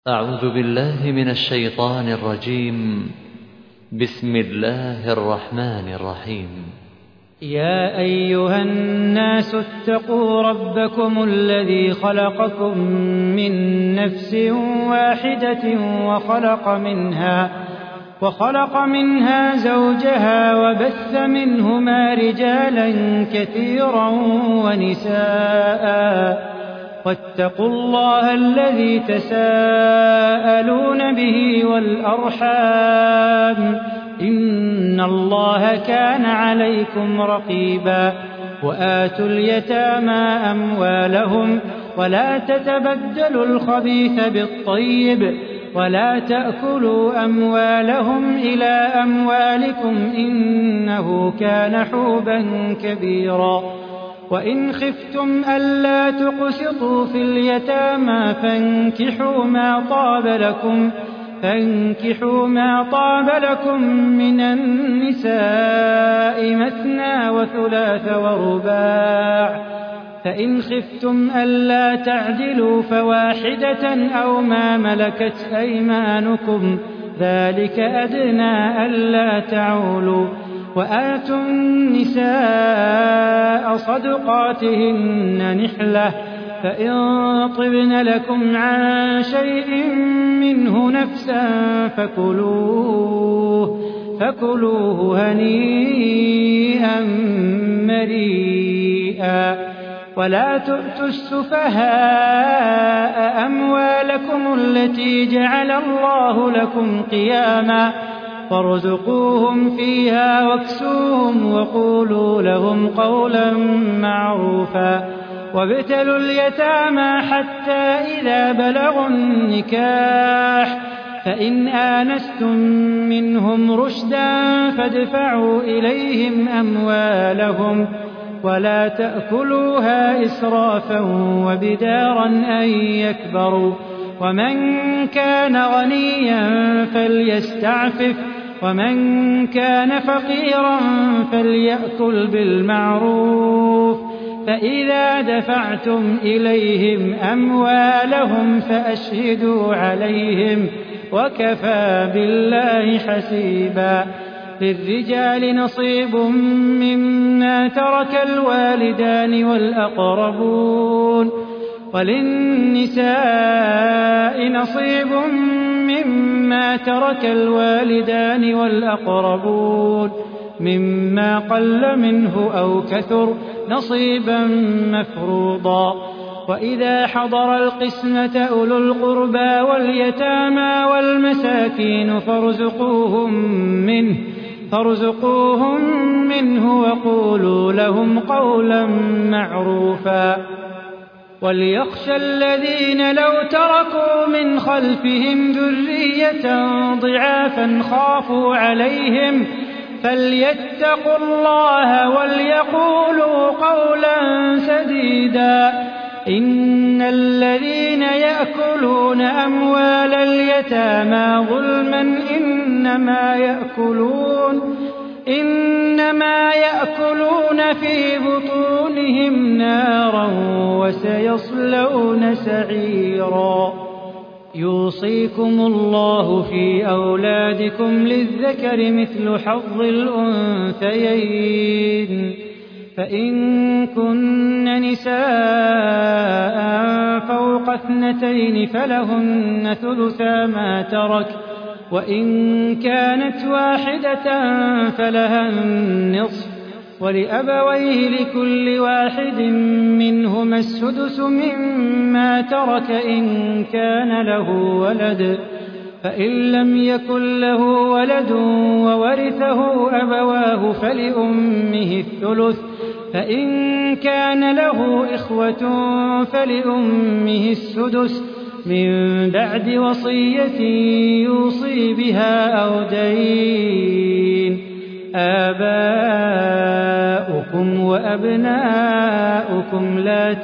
أعوذ بالله من الشيطان الرجيم. بسم الله الرحمن الرحيم. يا أيها الناس اتقوا ربكم الذي خلقكم من نفس واحدة وخلق منها زوجها وبث منهما رجالا كثيرا ونساء واتقوا الله الذي تساءلون به والأرحام إن الله كان عليكم رقيبا. وآتوا اليتامى أموالهم ولا تتبدلوا الخبيث بالطيب ولا تأكلوا أموالهم إلى أموالكم إنه كان حوبا كبيرا. وإن خفتم ألا تقسطوا في اليتامى فانكحوا ما طاب لكم من النساء مثنى وثلاث ورباع، فإن خفتم ألا تعدلوا فواحدة أو ما ملكت أيمانكم ذلك أدنى ألا تعولوا. وآتوا النساء صدقاتهن نحلة، فإن طبن لكم عن شيء منه نفسا فكلوه هنيئا مريئا. ولا تؤتوا السفهاء أموالكم التي جعل الله لكم قياما وارزقوهم فيها واكسوهم وقولوا لهم قولا معروفا. وابتلوا اليتامى حتى إذا بلغوا النكاح، فإن آنستم منهم رشدا فادفعوا إليهم أموالهم ولا تأكلوها إسرافا وبدارا أن يكبروا. ومن كان غنيا فليستعفف ومن كان فقيرا فليأكل بالمعروف. فإذا دفعتم إليهم أموالهم فأشهدوا عليهم وكفى بالله حسيبا. للرجال نصيب مما ترك الوالدان والأقربون وللنساء نصيب مما ترك الوالدان والأقربون مما قل منه أو كثر نصيبا مفروضا. وإذا حضر القسمة أولو القربى واليتامى والمساكين فارزقوهم منه وقولوا لهم قولا معروفا. وليخشى الذين لو تركوا من خلفهم ذرية ضعافا خافوا عليهم فليتقوا الله وليقولوا قولا سديدا. إن الذين يأكلون أموال اليتامى ظلما إنما يأكلون في بطونهم نارا وسيصلون سعيرا. يوصيكم الله في أولادكم للذكر مثل حظ الأنثيين، فإن كن نساء فوق 2 فلهن ثلثا ما ترك، وإن كانت واحدة فلها النصف، ولأبويه لكل واحد منهما السدس مما ترك إن كان له ولد، فإن لم يكن له ولد وورثه أبواه فلأمه الثلث، فإن كان له إخوة فلأمه السدس من بعد وصية يوصي بها أو دين. آباؤكم وأبناؤكم لا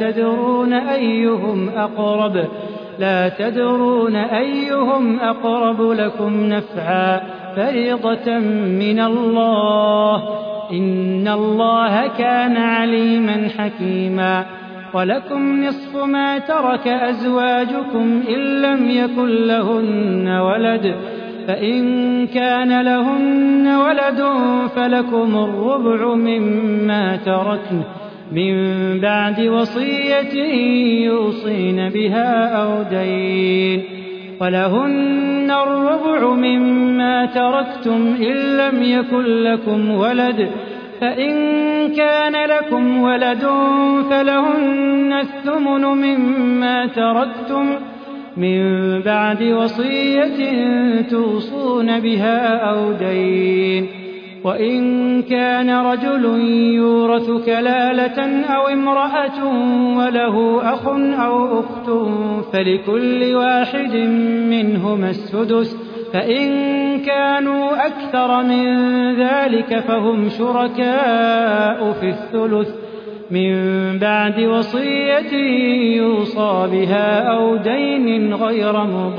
تدرون أيهم أقرب لكم نفعا فريضة من الله إن الله كان عليما حكيما. ولكم نصف ما ترك أزواجكم إن لم يكن لهن ولد، فإن كان لهن ولد فلكم الربع مما تركن من بعد وصية يوصين بها أو دين، ولهن الربع مما تركتم إن لم يكن لكم ولد، فإن كان لكم ولد فلهن الثمن مما تركتم من بعد وصية توصون بها أو دين، وإن كان رجل يورث كلالة أو امرأة وله أخ أو أخت فلكل واحد منهما السدس، فإن كانوا أكثر من ذلك فهم شركاء في الثلث من بعد وصية يوصى بها أو دين غير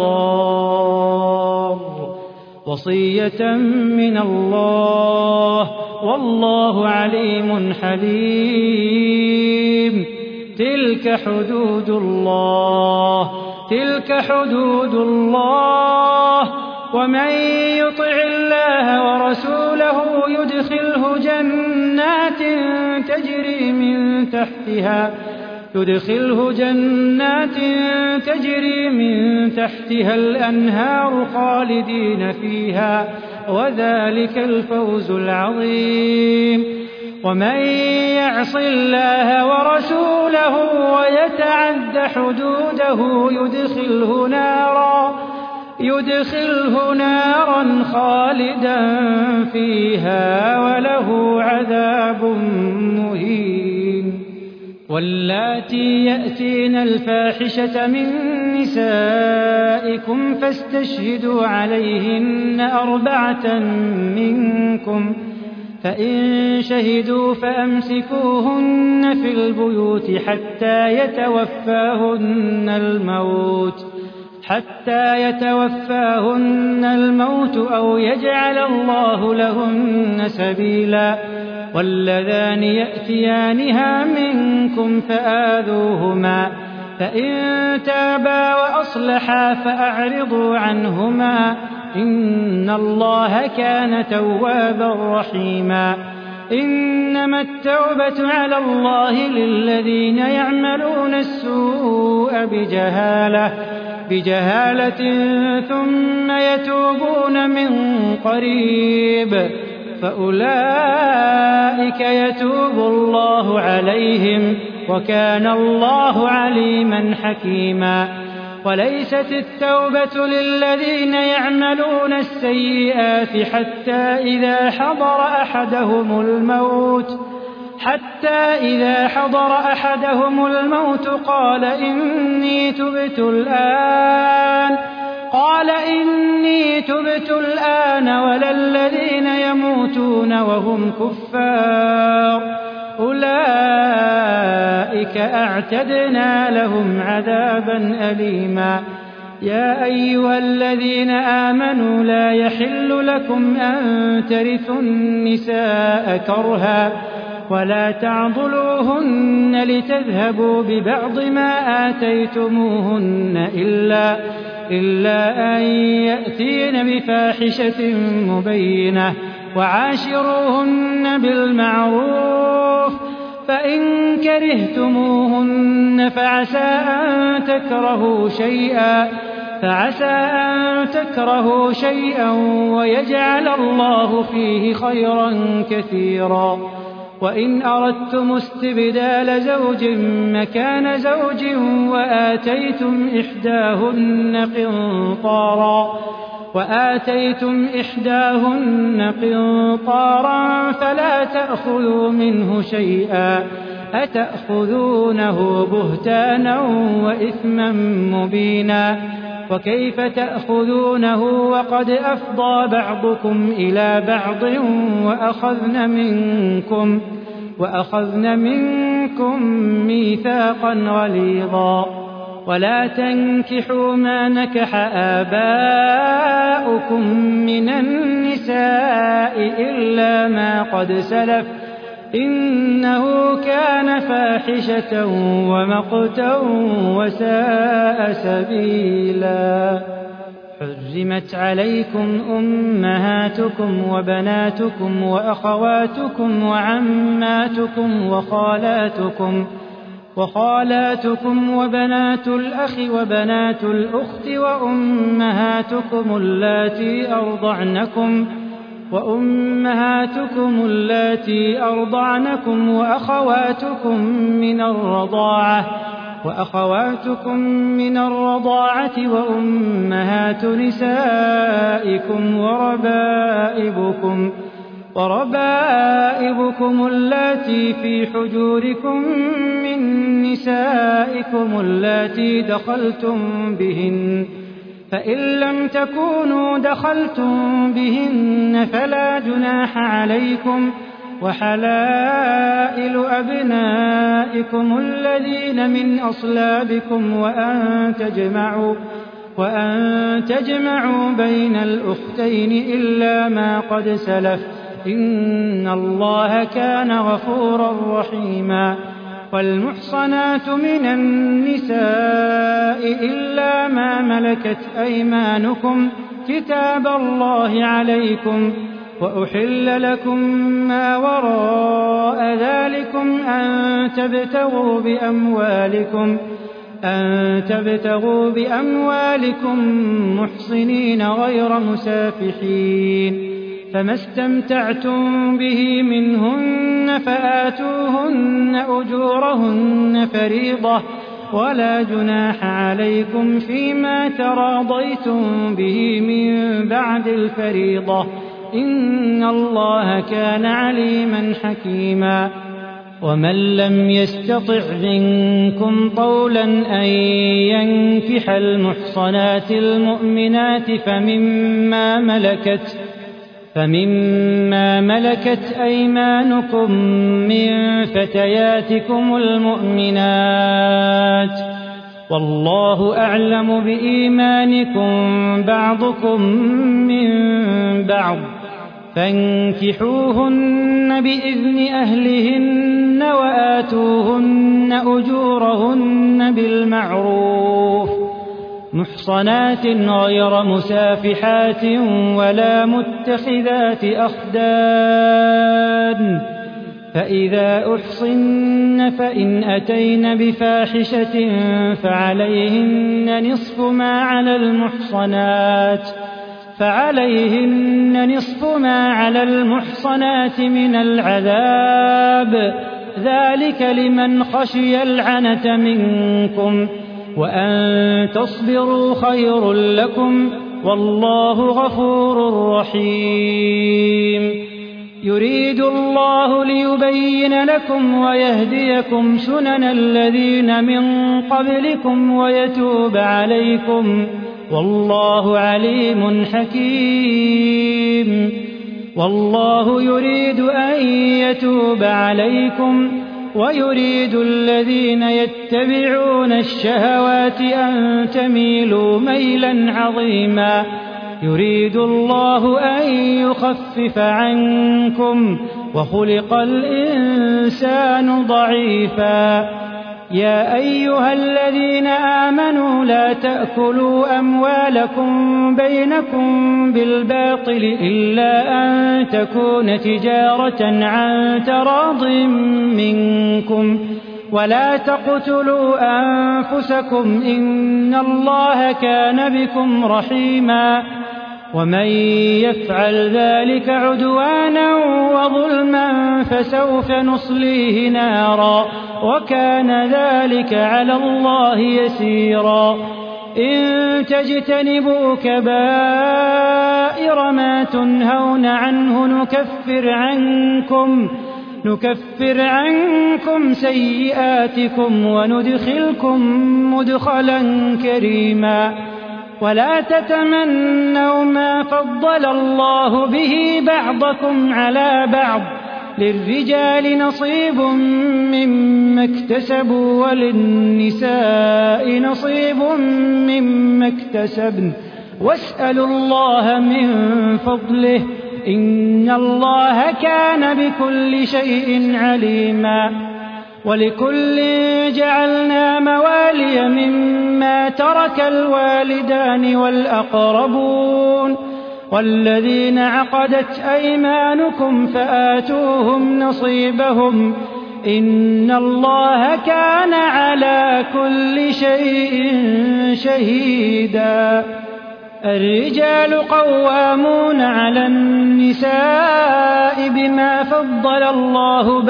مضار، وصية من الله والله عليم حليم. تلك حدود الله، ومن يطع الله ورسوله يدخله جنات تجري من تحتها الأنهار خالدين فيها، وذلك الفوز العظيم. ومن يعص الله ورسوله ويتعد حدوده يدخله نارا خالدا فيها وله عذاب مهين. واللاتي يأتين الفاحشة من نسائكم فاستشهدوا عليهن 4 منكم، فإن شهدوا فأمسكوهن في البيوت حتى يتوفاهن الموت أو يجعل الله لهن سبيلا. واللذان يأتيانها منكم فآذوهما، فإن تابا وأصلحا فأعرضوا عنهما، إن الله كان توابا رحيما. إنما التوبة على الله للذين يعملون السوء بجهالة ثم يتوبون من قريب فأولئك يتوب الله عليهم، وكان الله عليما حكيما. وليست التوبة للذين يعملون السيئات حتى إذا حضر أحدهم الموت قال إني تبت الآن ولا الذين يموتون وهم كفار، أولئك أعتدنا لهم عذابا أليما. يا أيها الذين آمنوا لا يحل لكم أن ترثوا النساء كرها ولا تعضلوهن لتذهبوا ببعض ما آتيتموهن إلا أن يأتين بفاحشة مبينة، وعاشروهن بالمعروف، فإن كرهتموهن فعسى أن تكرهوا شيئا ويجعل الله فيه خيرا كثيرا. وإن أردتم استبدال زوج مكان زوج وآتيتم إحداهن قنطارا فلا تأخذوا منه شيئا، أتأخذونه بهتانا وإثما مبينا. وكيف تأخذونه وقد أفضى بعضكم إلى بعض وأخذن منكم ميثاقا غليظا. ولا تنكحوا ما نكح آباؤكم من النساء إلا ما قد سلف، إنه كان فاحشة ومقتا وساء سبيلا. حرمت عليكم أمهاتكم وبناتكم وأخواتكم وعماتكم وخالاتكم وبنات الأخ وبنات الأخت وأمهاتكم اللاتي أرضعنكم وأخواتكم من الرضاعة وأمهات نسائكم وربائبكم اللاتي في حجوركم من نسائكم اللاتي دخلتم بهن، فإن لم تكونوا دخلتم بهن فلا جناح عليكم، وحلائل أبنائكم الذين من أصلابكم وأن تجمعوا بين الأختين إلا ما قد سلف، إن الله كان غفورا رحيما. والمحصنات من النساء إلا ما ملكت أيمانكم كتاب الله عليكم، وأحل لكم ما وراء ذلكم أن تبتغوا بأموالكم محصنين غير مسافحين، فما استمتعتم به منهن فآتوهن أجورهن فريضة، ولا جناح عليكم فيما تراضيتم به من بعد الفريضة، إن الله كان عليما حكيما. ومن لم يستطع منكم طولا أن ينكح المحصنات المؤمنات فمما ملكت أيمانكم من فتياتكم المؤمنات، والله أعلم بإيمانكم بعضكم من بعض، فانكحوهن بإذن أهلهن وآتوهن أجورهن بالمعروف محصنات غير مسافحات ولا متخذات أخدان، فإذا أحصن فإن أتين بفاحشة فعليهن نصف ما على المحصنات من العذاب، ذلك لمن خشي العنة منكم، وأن تصبروا خير لكم، والله غفور رحيم. يريد الله ليبين لكم ويهديكم سنن الذين من قبلكم ويتوب عليكم، والله عليم حكيم. والله يريد أن يتوب عليكم ويريد الذين يتبعون الشهوات أن تميلوا ميلا عظيما. يريد الله أن يخفف عنكم وخلق الإنسان ضعيفا. يا أيها الذين آمنوا لا تأكلوا أموالكم بينكم بالباطل إلا أن تكون تجارة عن تراض منكم، ولا تقتلوا أنفسكم إن الله كان بكم رحيما. ومن يفعل ذلك عدوانا وظلما فسوف نصليه نارا، وكان ذلك على الله يسيرا. إن تجتنبوا كبائر ما تنهون عنه نكفر عنكم سيئاتكم وندخلكم مدخلا كريما. ولا تتمنوا ما فضل الله به بعضكم على بعض، للرجال نصيب مما اكتسبوا وللنساء نصيب مما اكتسبن، واسألوا الله من فضله، إن الله كان بكل شيء عليما ولكل جعلنا موالي مما ترك الوالدان والأقربون والذين عقدت أيمانكم فآتوهم نصيبهم إن الله كان على كل شيء شهيدا الرجال قوامون على النساء بما فضل الله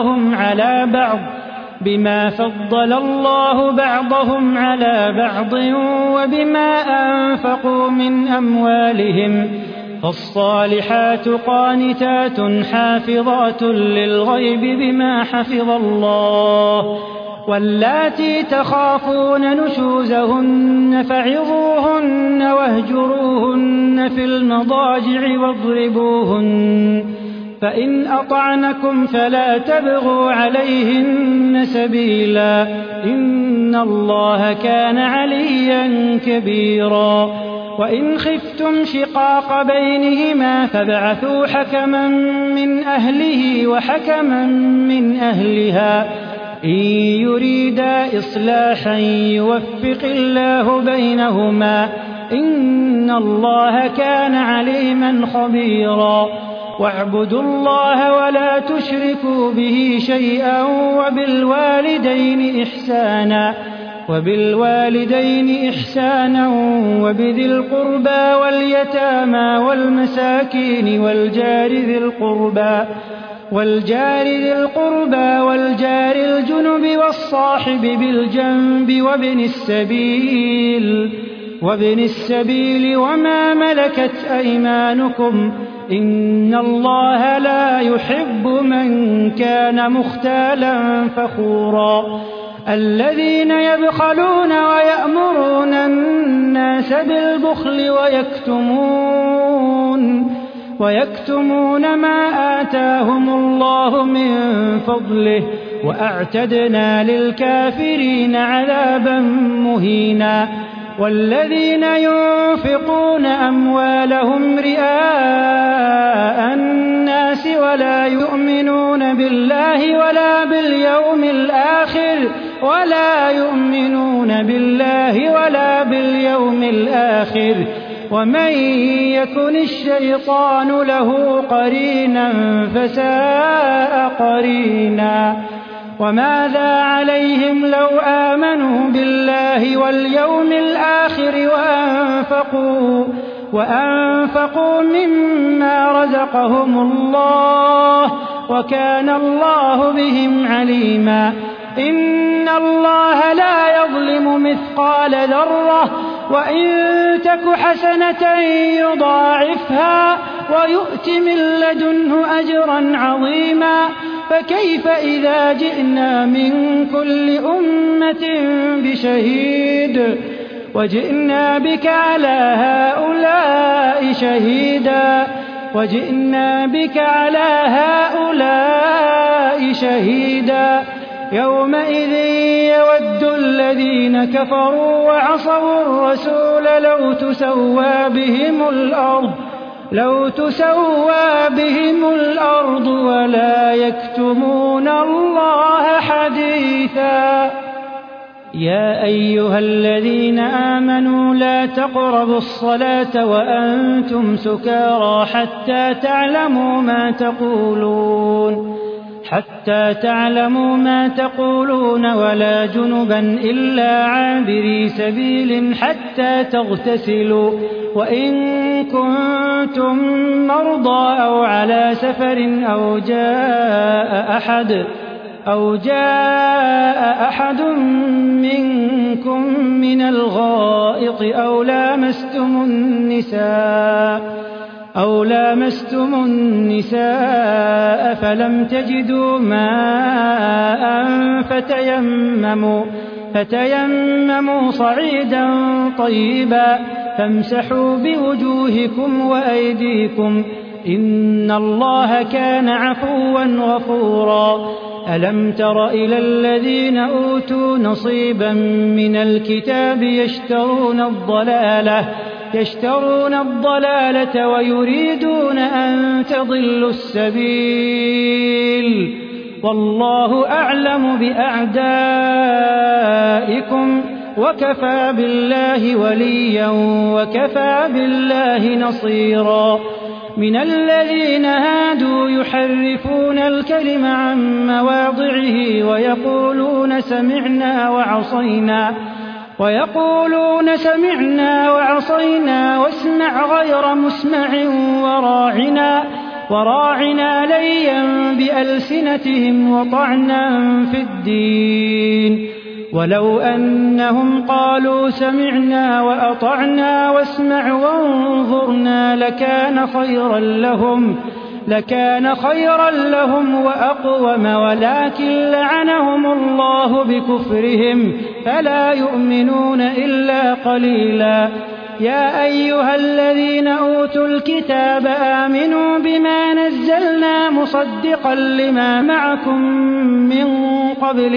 بعضهم على بعض وبما أنفقوا من أموالهم فالصالحات قانتات حافظات للغيب بما حفظ الله واللاتي تخافون نشوزهن فعظوهن واهجروهن في المضاجع واضربوهن فإن أطعنكم فلا تبغوا عليهن سبيلا إن الله كان عليا كبيرا وإن خفتم شقاق بينهما فابعثوا حكما من أهله وحكما من أهلها إن يريدا إصلاحا يوفق الله بينهما إن الله كان عليما خبيرا واعبدوا الله ولا تشركوا به شيئا وبالوالدين إحسانا وبذي القربى واليتامى والمساكين والجار ذي القربى والجار الجنب والصاحب بالجنب وابن السبيل وما ملكت أيمانكم إن الله لا يحب من كان مختالا فخورا الذين يبخلون ويأمرون الناس بالبخل ويكتمون ما آتاهم الله من فضله وأعتدنا للكافرين عذابا مهينا والذين ينفقون أموالهم رئاء الناس ولا يؤمنون بالله ولا باليوم الآخر ومن يكن الشيطان له قرينا فساء قرينا وماذا عليهم لو آمنوا بالله واليوم الآخر وأنفقوا مما رزقهم الله وكان الله بهم عليما إن الله لا يظلم مثقال ذرة وإن تك حسنة يضاعفها ويؤت من لدنه أجرا عظيما فكيف إذا جئنا من كل أمة بشهيد وجئنا بك على هؤلاء شهيدا يومئذ يود الذين كفروا وعصوا الرسول لو تسوى بهم الأرض ولا يكتمون الله حديثا يا أيها الذين آمنوا لا تقربوا الصلاة وأنتم سكارى حتى تعلموا ما تقولون ولا جنبا إلا عابري سبيل حتى تغتسلوا وإن كنتم مرضى أو على سفر أو جاء أحد منكم من الغائط أو لامستم النساء فلم تجدوا ماء فتيمموا صعيدا طيبا فامسحوا بوجوهكم وأيديكم إن الله كان عفوا غفورا ألم تر إلى الذين أوتوا نصيبا من الكتاب يشترون الضلالة ويريدون أن تضلوا السبيل والله أعلم بأعدائكم وكفى بالله وليا وكفى بالله نصيرا من الذين هادوا يحرفون الكلم عن مواضعه ويقولون سمعنا وعصينا واسمع غير مسمع وراعنا ليا بألسنتهم وطعنا في الدين ولو أنهم قالوا سمعنا وأطعنا واسمع وانظرنا لكان خيرا لهم وأقوم ولكن لعنهم الله بكفرهم فلا يؤمنون إلا قليلا يا أيها الذين أوتوا الكتاب آمنوا بما نزلنا مصدقا لما معكم من قبل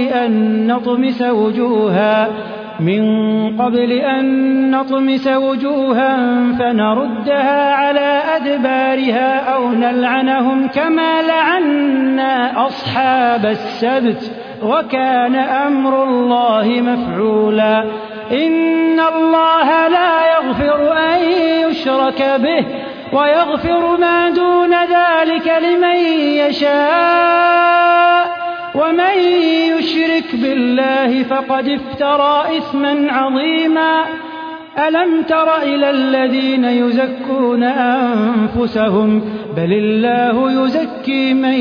أن نطمس وجوها فنردها على أدبارها أو نلعنهم كما لعنا أصحاب السبت وكان أمر الله مفعولا إن الله لا يغفر أن يشرك به ويغفر ما دون ذلك لمن يشاء ومن يشرك بالله فقد افترى إثما عظيما ألم تر إلى الذين يزكون أنفسهم بل الله يزكي من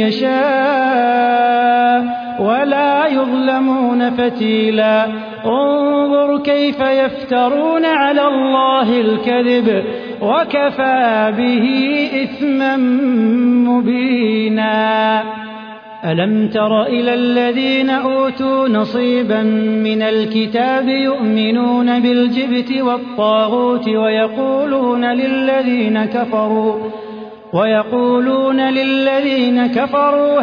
يشاء ولا يظلمون فتيلا انظر كيف يفترون على الله الكذب وكفى به إثما مبينا ألم تر إلى الذين أوتوا نصيبا من الكتاب يؤمنون بالجبت والطاغوت ويقولون للذين كفروا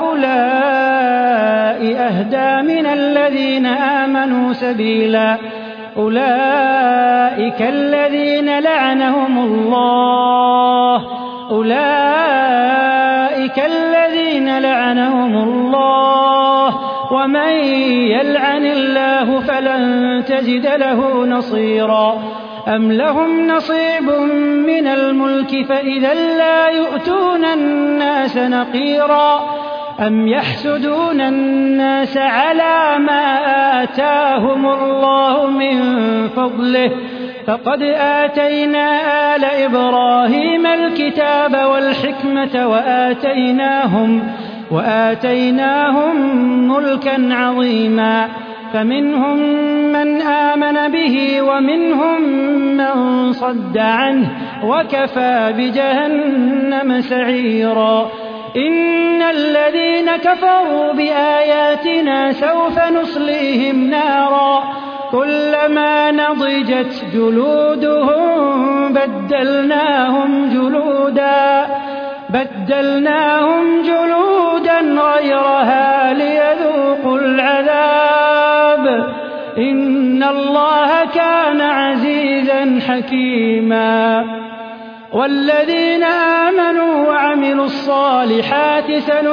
هؤلاء أهدى من الذين آمنوا سبيلا أولئك الذين لعنهم الله ومن يلعن الله فلن تجد له نصيرا أم لهم نصيب من الملك فإذا لا يؤتون الناس نقيرا أم يحسدون الناس على ما آتاهم الله من فضله فقد آتينا آل إبراهيم الكتاب والحكمة وآتيناهم ملكا عظيما فمنهم من آمن به ومنهم من صد عنه وكفى بجهنم سعيرا إن الذين كفروا بآياتنا سوف نصليهم نارا كلما نضجت جلودهم بدلناهم جلودا غيرها ليذوقوا العذاب إن الله كان عزيزا حكيما والذين آمنوا وعملوا الصالحات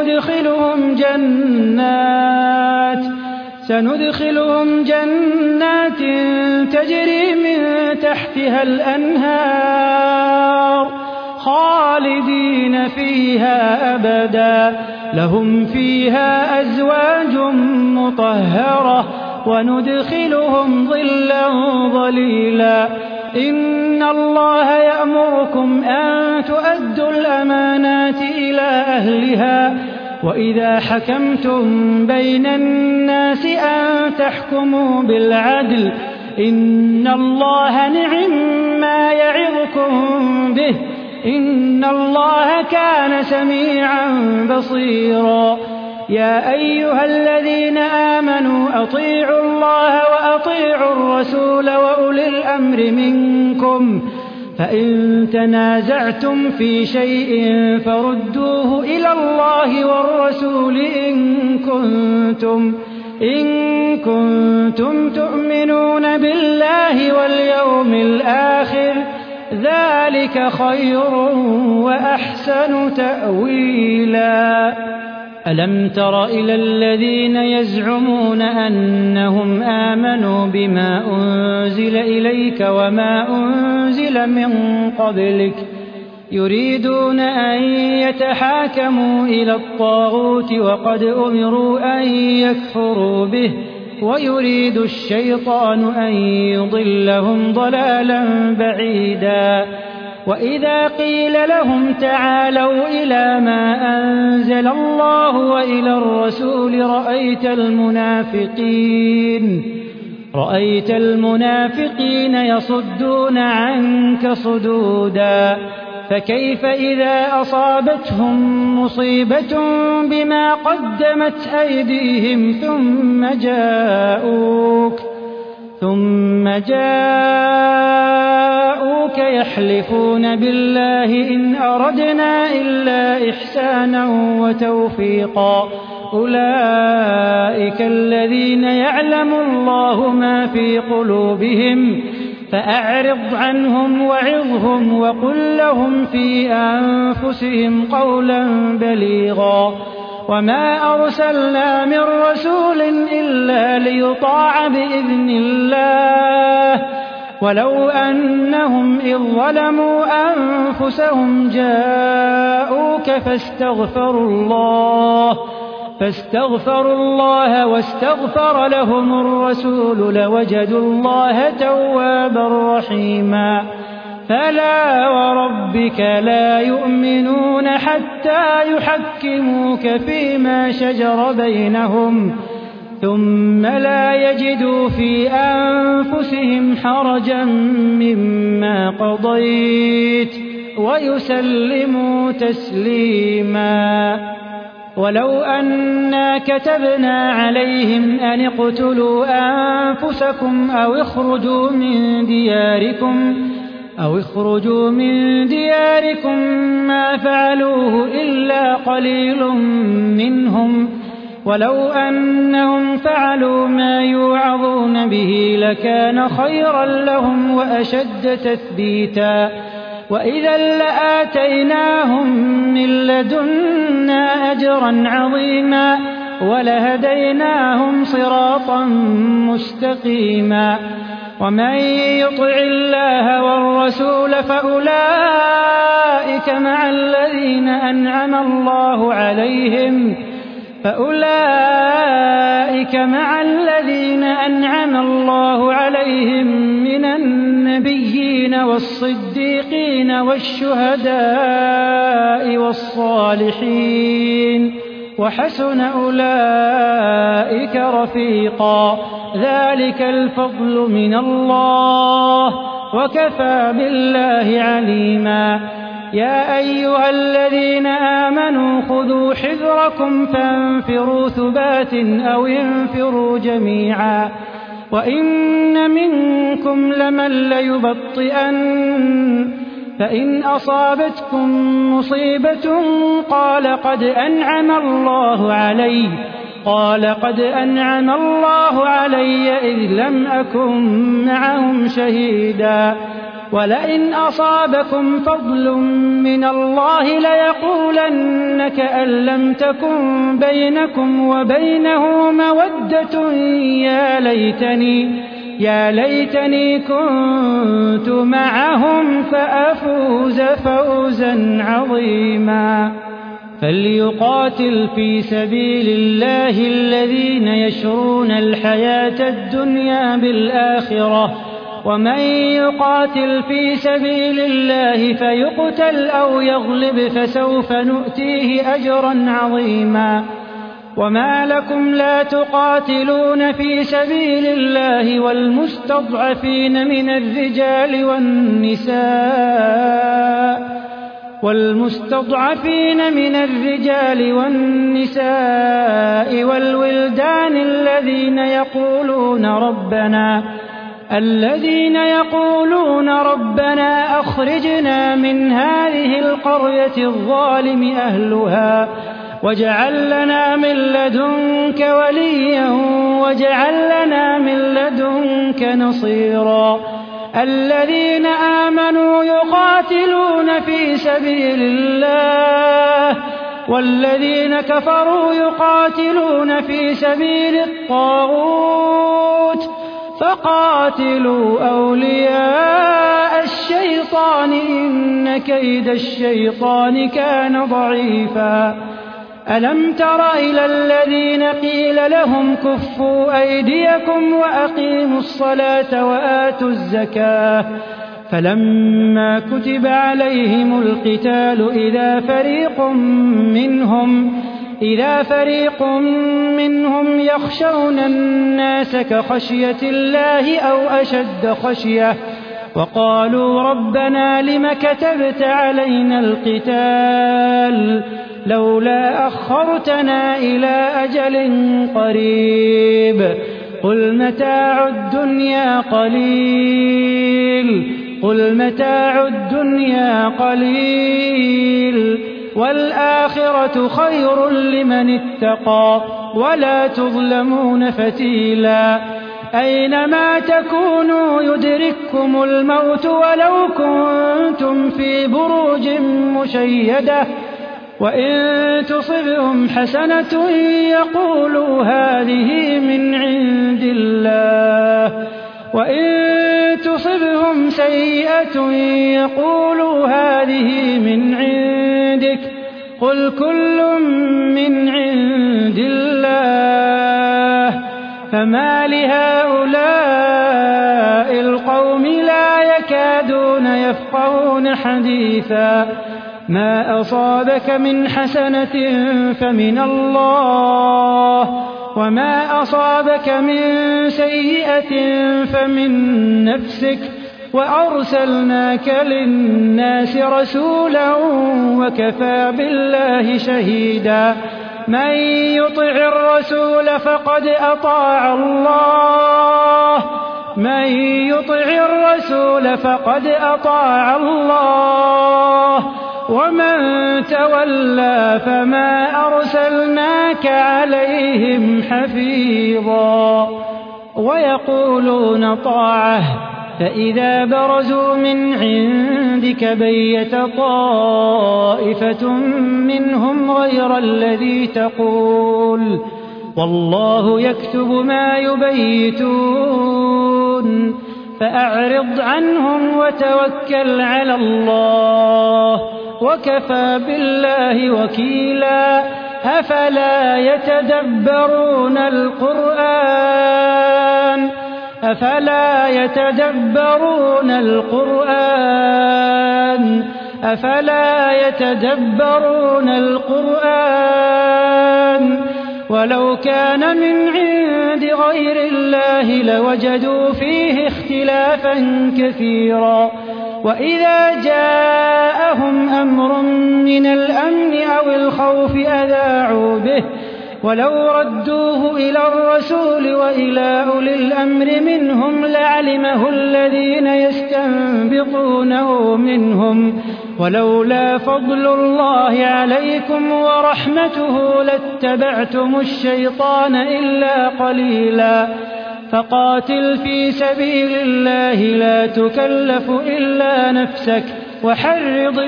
سندخلهم جنات تجري من تحتها الأنهار خالدين فيها أبدا لهم فيها أزواج مطهرة وندخلهم ظلا ظليلا إن الله يأمركم أن تؤدوا الأمانات إلى أهلها وإذا حكمتم بين الناس أن تحكموا بالعدل إن الله نعم ما يعظكم به إن الله كان سميعا بصيرا يا أيها الذين آمنوا أطيعوا الله وأطيعوا الرسول وأولي الأمر منكم فإن تنازعتم في شيء فردوه إلى الله والرسول إن كنتم تؤمنون بالله واليوم الآخر ذلك خير وأحسن تأويلا ألم تر إلى الذين يزعمون أنهم آمنوا بما أنزل إليك وما أنزل من قبلك يريدون أن يتحاكموا إلى الطاغوت وقد أمروا أن يكفروا به ويريد الشيطان أن يضلهم ضلالا بعيدا وإذا قيل لهم تعالوا إلى ما أنزل الله وإلى الرسول رأيت المنافقين يصدون عنك صدودا فكيف إذا أصابتهم مصيبة بما قدمت أيديهم ثم جاءوك يحلفون بالله إن أردنا إلا إحسانا وتوفيقا أولئك الذين يعلم الله ما في قلوبهم فأعرض عنهم وعظهم وقل لهم في أنفسهم قولا بليغا وما أرسلنا من رسول إلا ليطاع بإذن الله ولو أنهم إذ ظلموا أنفسهم جاءوك فاستغفروا الله واستغفر لهم الرسول لوجدوا الله توابا رحيما فلا وربك لا يؤمنون حتى يحكموك فيما شجر بينهم ثم لا يجدوا في أنفسهم حرجا مما قضيت ويسلموا تسليما ولو أنا كتبنا عليهم أن اقتلوا أنفسكم أو اخرجوا من دياركم ما فعلوه إلا قليل منهم ولو أنهم فعلوا ما يوعظون به لكان خيرا لهم وأشد تثبيتا وإذا لآتيناهم من لدنا أجرا عظيما ولهديناهم صراطا مستقيما ومن يطع الله والرسول فأولئك مع الذين أنعم الله عليهم من النبيين والصديقين والشهداء والصالحين وحسن أولئك رفيقا ذلك الفضل من الله وكفى بالله عليما يا أيها الذين آمنوا خذوا حذركم فانفروا ثبات أو انفروا جميعا وإن منكم لمن ليبطئن فإن أصابتكم مصيبة قال قد أنعم الله علي إذ لم أكن معهم شهيدا ولئن أصابكم فضل من الله ليقولن كأن لم تكن بينكم وبينه مودة يا ليتني كنت معهم فأفوز فوزا عظيما فليقاتل في سبيل الله الذين يشرون الحياة الدنيا بالآخرة ومن يقاتل في سبيل الله فيقتل أو يغلب فسوف نؤتيه أجرا عظيما وما لكم لا تقاتلون في سبيل الله والمستضعفين من الرجال والنساء والولدان الذين يقولون ربنا أخرجنا من هذه القرية الظالم واجعل لنا من لدنك وليا واجعل لنا من لدنك نصيرا الذين آمنوا يقاتلون في سبيل الله والذين كفروا يقاتلون في سبيل الطاغوت فقاتلوا أولياء الشيطان إن كيد الشيطان كان ضعيفا ألم تر إلى الذين قيل لهم كفوا أيديكم وأقيموا الصلاة وآتوا الزكاة فلما كتب عليهم القتال إذا فريق منهم يخشون الناس كخشية الله أو أشد خشية وقالوا ربنا لم كتبت علينا القتال لولا أخرتنا إلى أجل قريب قل متاع الدنيا قليل والآخرة خير لمن اتقى ولا تظلمون فتيلا أينما تكونوا يدرككم الموت ولو كنتم في بروج مشيدة وإن تصبهم حسنة يقولوا هذه من عند الله وإن تصبهم سيئة يقولوا هذه من عندك قل كل من عند الله فما لهؤلاء القوم لا يكادون يفقهون حديثا ما أصابك من حسنة فمن الله وما أصابك من سيئة فمن نفسك وأرسلناك للناس رسولا وكفى بالله شهيدا من يطع الرسول فقد أطاع الله ومن تولى فما أرسلناك عليهم حفيظا ويقولون طاعة فإذا برزوا من عندك بيت طائفة منهم غير الذي تقول والله يكتب ما يبيتون فأعرض عنهم وتوكل على الله وكفى بالله وكيلا أفلا يتدبرون القرآن ولو كان من عند غير الله لوجدوا فيه اختلافا كثيرا وإذا جاءهم أمر من الأمن أو الخوف أذاعوا به ولو ردوه إلى الرسول وإلى أولي الأمر منهم لعلمه الذين يستنبطونه منهم ولولا فضل الله عليكم ورحمته لاتبعتم الشيطان إلا قليلا فقاتل في سبيل الله لا تكلف إلا نفسك وحرض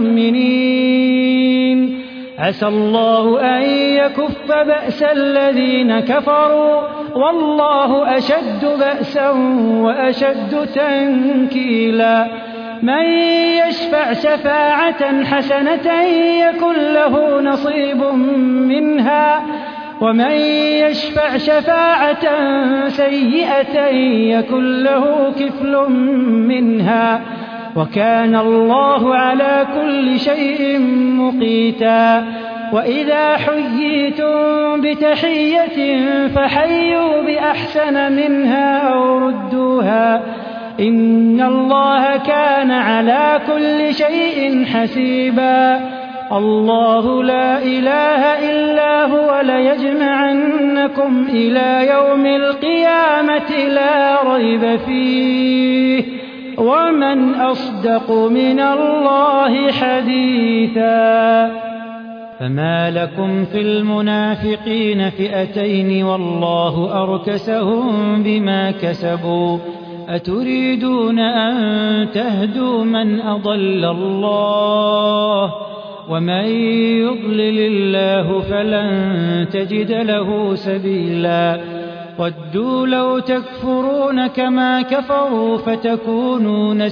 المؤمنين عسى الله أن يكف بأس الذين كفروا والله أشد بأسا وأشد تنكيلا من يشفع شفاعة حسنة يكن له نصيب منها ومن يشفع شفاعة سيئة يكن له كفل منها وكان الله على كل شيء مقيتا وإذا حييتم بتحية فحيوا بأحسن منها أو ردوها إن الله كان على كل شيء حسيبا الله لا إله إلا هو ليجمعنكم إلى يوم القيامة لا ريب فيه ومن أصدق من الله حديثا فما لكم في المنافقين فئتين والله أركسهم بما كسبوا أتريدون أن تهدوا من أضل الله ومن يضلل الله فلن تجد له سبيلا ودوا لو تكفرون كما كفروا فتكونون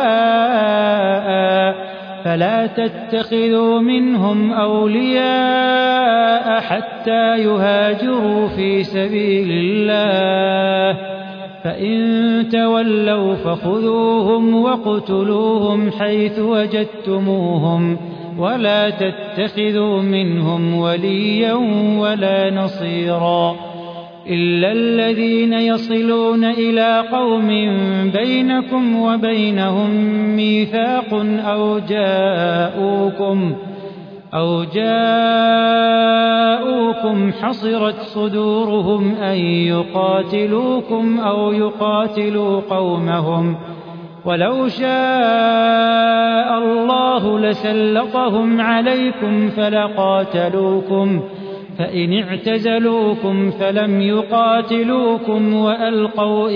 سواء فلا تتخذوا منهم أولياء حتى يهاجروا في سبيل الله فإن تولوا فخذوهم واقتلوهم حيث وجدتموهم ولا تتخذوا منهم وليا ولا نصيرا إلا الذين يصلون إلى قوم بينكم وبينهم ميثاق أو جاءوكم حصرت صدورهم أن يقاتلوكم أو يقاتلوا قومهم ولو شاء الله لسلطهم عليكم فلقاتلوكم فإن اعتزلوكم فلم يقاتلوكم وألقوا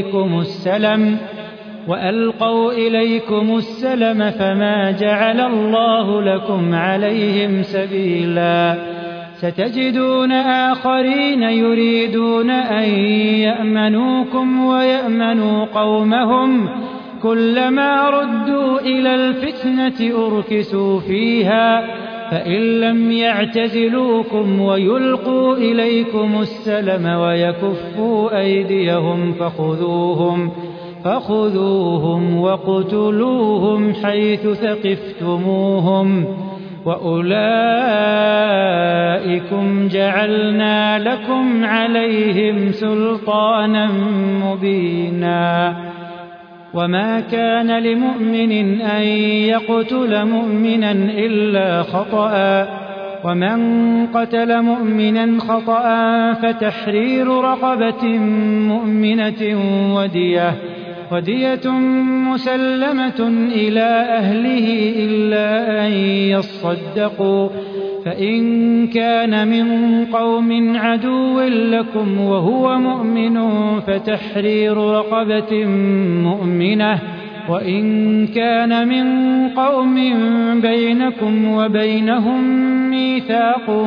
إليكم السلم فما جعل الله لكم عليهم سبيلا ستجدون آخرين يريدون أن يأمنوكم ويأمنوا قومهم كلما ردوا إلى الفتنة أركسوا فيها فإن لم يعتزلوكم ويلقوا إليكم السلم ويكفوا أيديهم فخذوهم واقتلوهم حيث ثقفتموهم وأولئكم جعلنا لكم عليهم سلطانا مبينا وما كان لمؤمن أن يقتل مؤمنا إلا خطأ ومن قتل مؤمنا خطأ فتحرير رقبة مؤمنة ودية مسلمة إلى أهله إلا أن يصدقوا فإن كان من قوم عدو لكم وهو مؤمن فتحرير رقبة مؤمنة وإن كان من قوم بينكم وبينهم ميثاق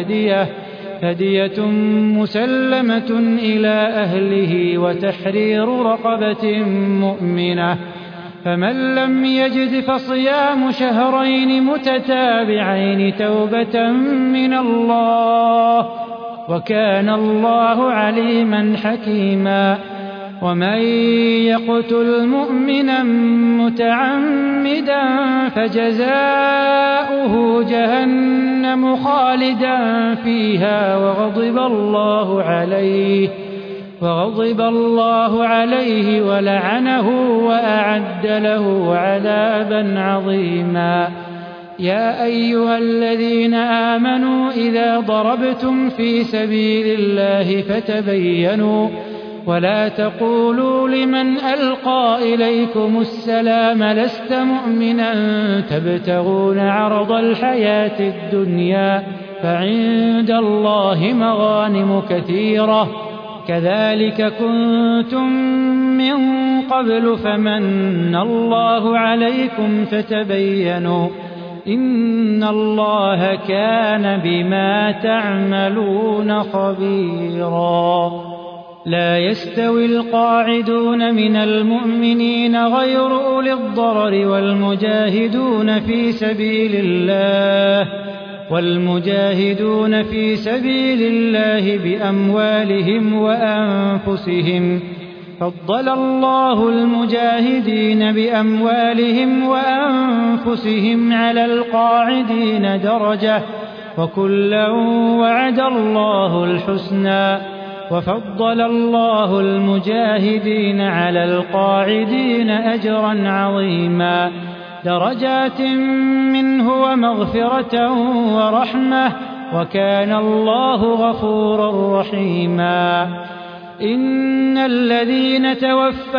فدية مسلمة إلى أهله وتحرير رقبة مؤمنة فمن لم يجد فصيام شهرين متتابعين توبة من الله وكان الله عليما حكيما ومن يقتل مؤمنا متعمدا فجزاؤه جهنم خالدا فيها وغضب الله عليه ولعنه وأعد له عذابا عظيما يا أيها الذين آمنوا إذا ضربتم في سبيل الله فتبينوا ولا تقولوا لمن ألقى إليكم السلام لست مؤمنا تبتغون عرض الحياة الدنيا فعند الله مغانم كثيرة كذلك كنتم من قبل فمن الله عليكم فتبينوا إن الله كان بما تعملون خبيرا لا يستوي القاعدون من المؤمنين غير أولي الضرر والمجاهدون في سبيل الله بأموالهم وأنفسهم فضل الله المجاهدين بأموالهم وأنفسهم على القاعدين درجة وكلا وعد الله الحسنى وفضل الله المجاهدين على القاعدين أجرا عظيما درجات منه ومغفرة ورحمة وكان الله غفورا رحيما إن الذين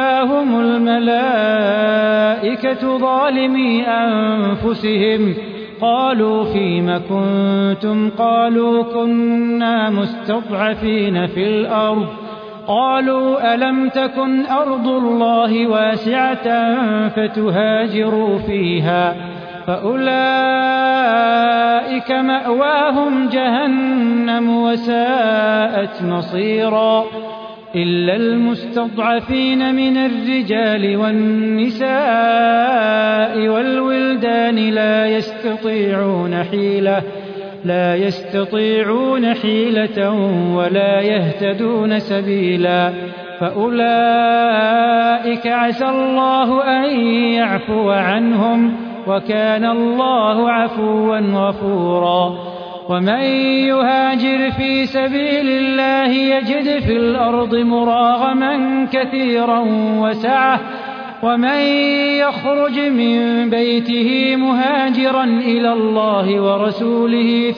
توفاهم الملائكة ظالمي أنفسهم قالوا فيم كنتم قالوا كنا مستضعفين في الأرض قالوا ألم تكن أرض الله واسعة فتهاجروا فيها فأولئك مأواهم جهنم وساءت مصيرا إلا المستضعفين من الرجال والنساء والولدان لا يستطيعون حيلة ولا يهتدون سبيلا فأولئك عسى الله أن يعفو عنهم وكان الله عفوا غفورا ومن يهاجر في سبيل الله يجد في الأرض مراغما كثيرا وسعة ومن يخرج من بيته مهاجرا إلى الله ورسوله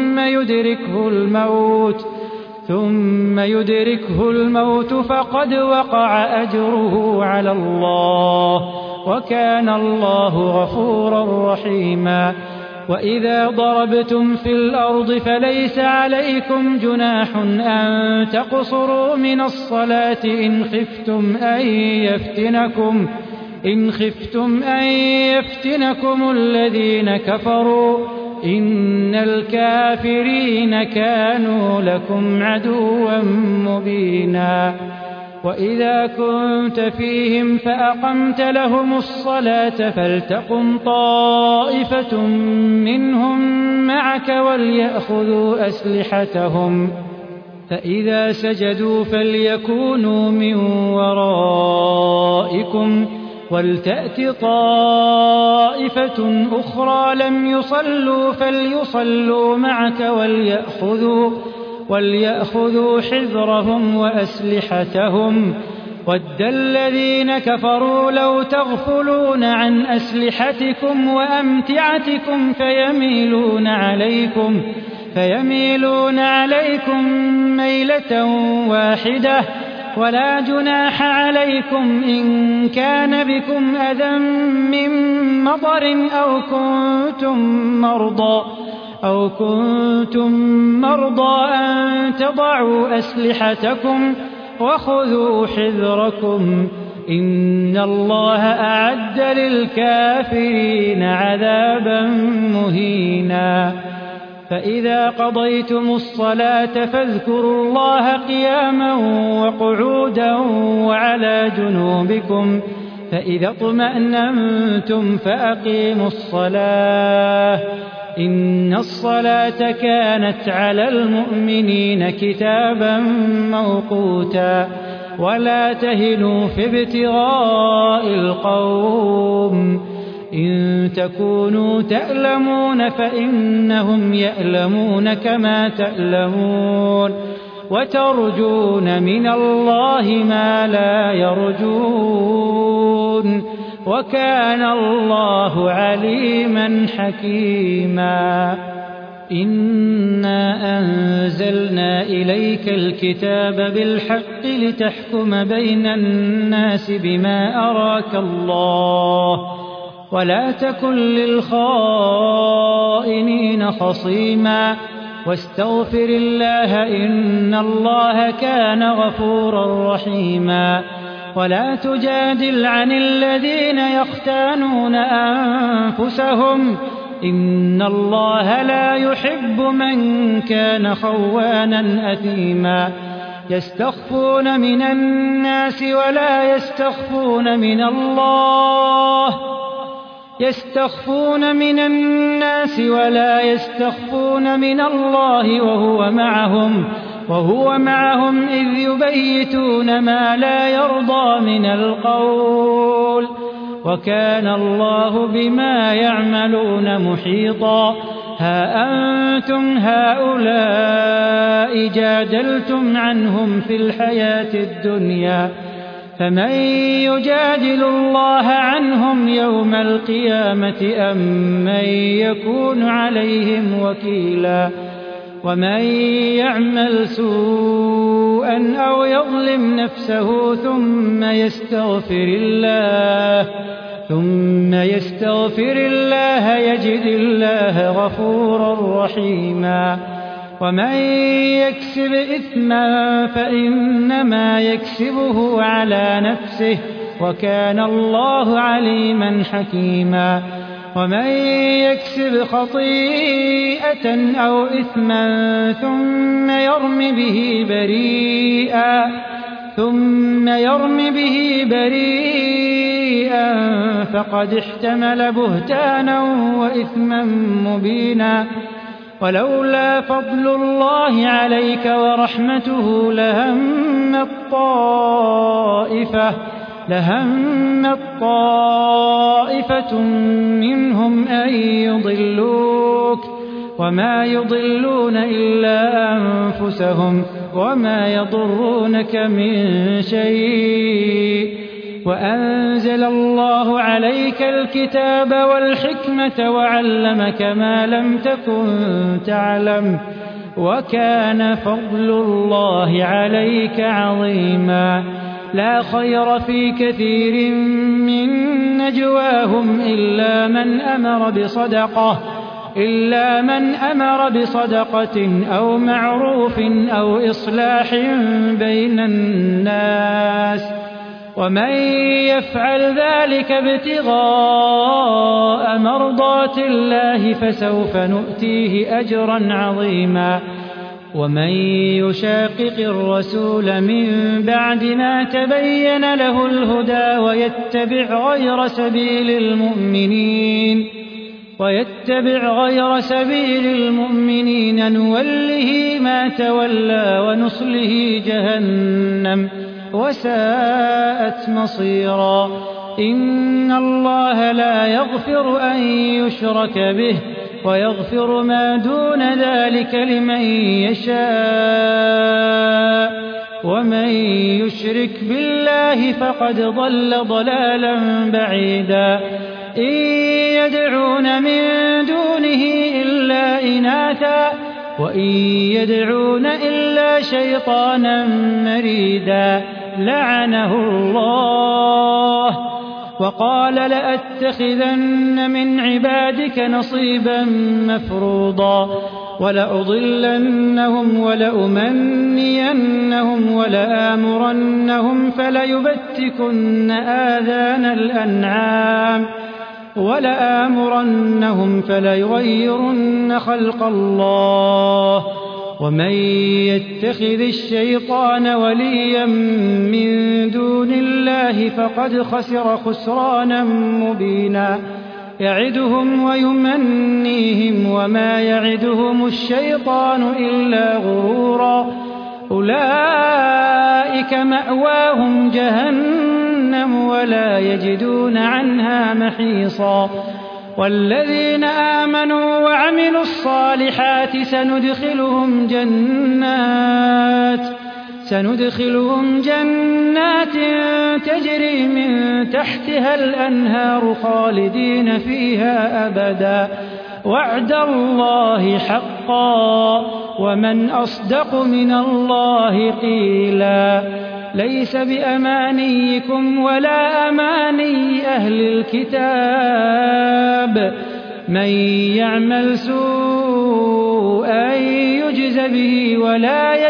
ثم يدركه الموت فقد وقع أجره على الله وكان الله غفورا رحيما وإذا ضربتم في الأرض فليس عليكم جناح أن تقصروا من الصلاة إن خفتم أن يفتنكم الذين كفروا إن الكافرين كانوا لكم عدوا مبينا وإذا كنت فيهم فأقمت لهم الصلاة فلتقم طائفة منهم معك وليأخذوا أسلحتهم فإذا سجدوا فليكونوا من ورائكم ولتأت طائفة أخرى لم يصلوا فليصلوا معك وليأخذوا حذرهم وأسلحتهم ود الذين كفروا لو تغفلون عن أسلحتكم وأمتعتكم فيميلون عليكم ميلة واحدة ولا جناح عليكم إن كان بكم أذى من مطر أو كنتم مرضى أن تضعوا أسلحتكم وخذوا حذركم إن الله أعد للكافرين عذابا مهينا فإذا قضيتم الصلاة فاذكروا الله قياما وقعودا وعلى جنوبكم فإذا اطمأننتم فأقيموا الصلاة إن الصلاة كانت على المؤمنين كتابا موقوتا ولا تهنوا في ابتغاء القوم إن تكونوا تألمون فإنهم يألمون كما تألمون وترجون من الله ما لا يرجون وكان الله عليما حكيما إنا أنزلنا إليك الكتاب بالحق لتحكم بين الناس بما أراك الله ولا تكن للخائنين خصيما واستغفر الله إن الله كان غفورا رحيما ولا تجادل عن الذين يختانون أنفسهم إن الله لا يحب من كان خوانا أثيما يستخفون من الناس ولا يستخفون من الله وهو معهم إذ يبيتون ما لا يرضى من القول وكان الله بما يعملون محيطا ها أنتم هؤلاء جادلتم عنهم في الحياة الدنيا فمن يجادل الله عنهم يوم القيامة أم من يكون عليهم وكيلا ومن يعمل سوءا أو يظلم نفسه ثم يستغفر الله ثم يستغفر الله يجد الله غفورا رحيما ومن يكسب إثما فإنما يكسبه على نفسه وكان الله عليما حكيما ومن يكسب خطيئة أو إثما ثم يرم به بريئا فقد احتمل بهتانا وإثما مبينا ولولا فضل الله عليك ورحمته لهمت طائفة منهم أن يضلوك وما يضلون إلا أنفسهم وما يضرونك من شيء وأنزل الله عليك الكتاب والحكمة وعلمك ما لم تكن تعلم وكان فضل الله عليك عظيما لا خير في كثير من نجواهم إلا من أمر بصدقة أو معروف أو إصلاح بين الناس ومن يفعل ذلك ابتغاء مرضات الله فسوف نؤتيه أجرا عظيما ومن يشاقق الرسول من بعد ما تبين له الهدى ويتبع غير سبيل المؤمنين نوله ما تولى ونصله جهنم وساءت مصيرا إن الله لا يغفر أن يشرك به ويغفر ما دون ذلك لمن يشاء ومن يشرك بالله فقد ضل ضلالا بعيدا إن يدعون من دونه إلا إناثا وإن يدعون إلا شيطانا مريدا لعنه الله وقال لأتخذن من عبادك نصيبا مفروضا ولأضلنهم ولأمنينهم ولآمرنهم فليبتكن آذان الأنعام فليغيرن خلق الله ومن يتخذ الشيطان وليا من دون الله فقد خسر خسرانا مبينا يعدهم ويمنيهم وما يعدهم الشيطان إلا غرورا أولئك مأواهم جهنم ولا يجدون عنها محيصا والذين آمنوا وعملوا الصالحات سندخلهم جنات تجري من تحتها الأنهار خالدين فيها أبدا وعد الله حقا ومن أصدق من الله قيلا ليس بأمانيكم ولا أماني أهل الكتاب من يعمل سوءا يجز به ولا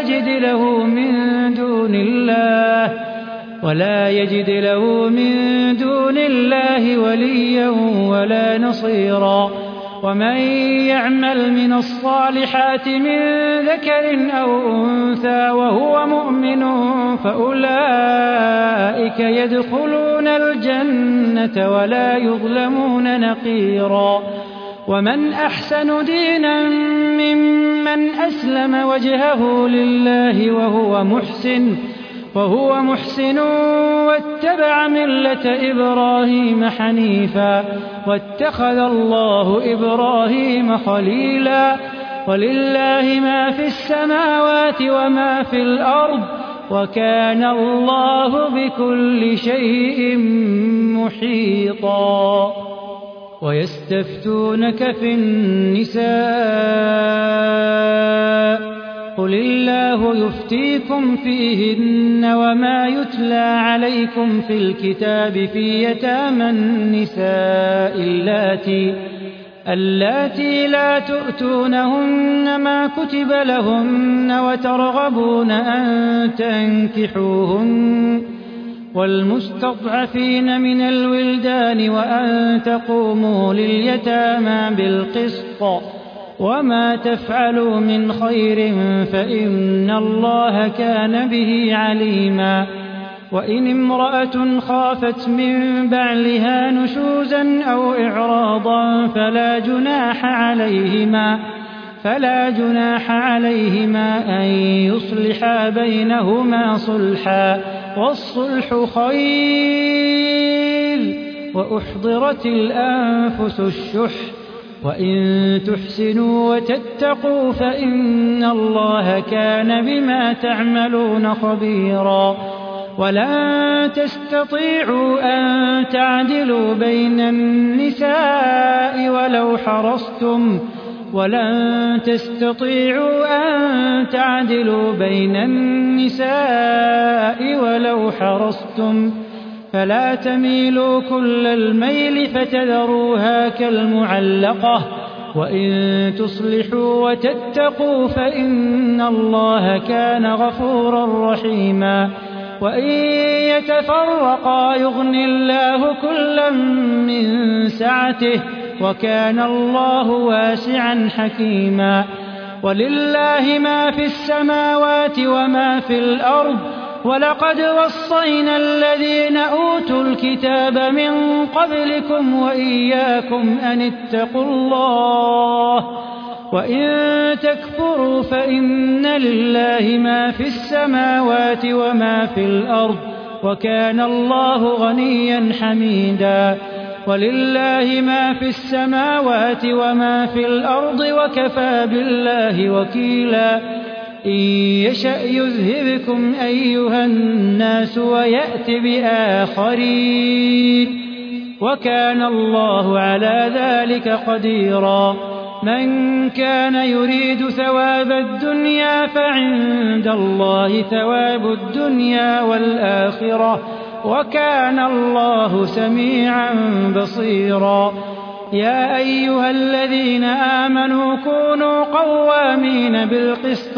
يجد له من دون الله وليا ولا نصيرا ومن يعمل من الصالحات من ذكر أو أنثى وهو مؤمن فأولئك يدخلون الجنة ولا يظلمون نقيرا ومن أحسن دينا ممن أسلم وجهه لله وهو محسن واتبع ملة إبراهيم حنيفا واتخذ الله إبراهيم خليلا ولله ما في السماوات وما في الأرض وكان الله بكل شيء محيطا ويستفتونك في النساء قل الله يفتيكم فيهن وما يتلى عليكم في الكتاب في يتامى النساء اللاتي لا تؤتونهن ما كتب لهن وترغبون أن تنكحوهن والمستضعفين من الولدان وأن تقوموا لليتامى بالقسط وما تفعلوا من خير فإن الله كان به عليما وإن امرأة خافت من بعلها نشوزا أو إعراضا فلا جناح عليهما أن يصلحا بينهما صلحا والصلح خير وأحضرت الأنفس الشح وإن تحسنوا وتتقوا فإن الله كان بما تعملون خبيرا ولن تستطيعوا أن تعدلوا بين النساء ولو حرصتم فلا تميلوا كل الميل فتذروها كالمعلقة وإن تصلحوا وتتقوا فإن الله كان غفورا رحيما وإن يتفرقا يغن الله كلا من سعته وكان الله واسعا حكيما ولله ما في السماوات وما في الأرض ولقد وصينا الذين أوتوا الكتاب من قبلكم وإياكم أن اتقوا الله وإن تكفروا فإن لله ما في السماوات وما في الأرض وكان الله غنيا حميدا ولله ما في السماوات وما في الأرض وكفى بالله وكيلا إن يشأ يذهبكم أيها الناس ويأت بآخرين وكان الله على ذلك قديرا من كان يريد ثواب الدنيا فعند الله ثواب الدنيا والآخرة وكان الله سميعا بصيرا يا أيها الذين آمنوا كونوا قوامين بالقسط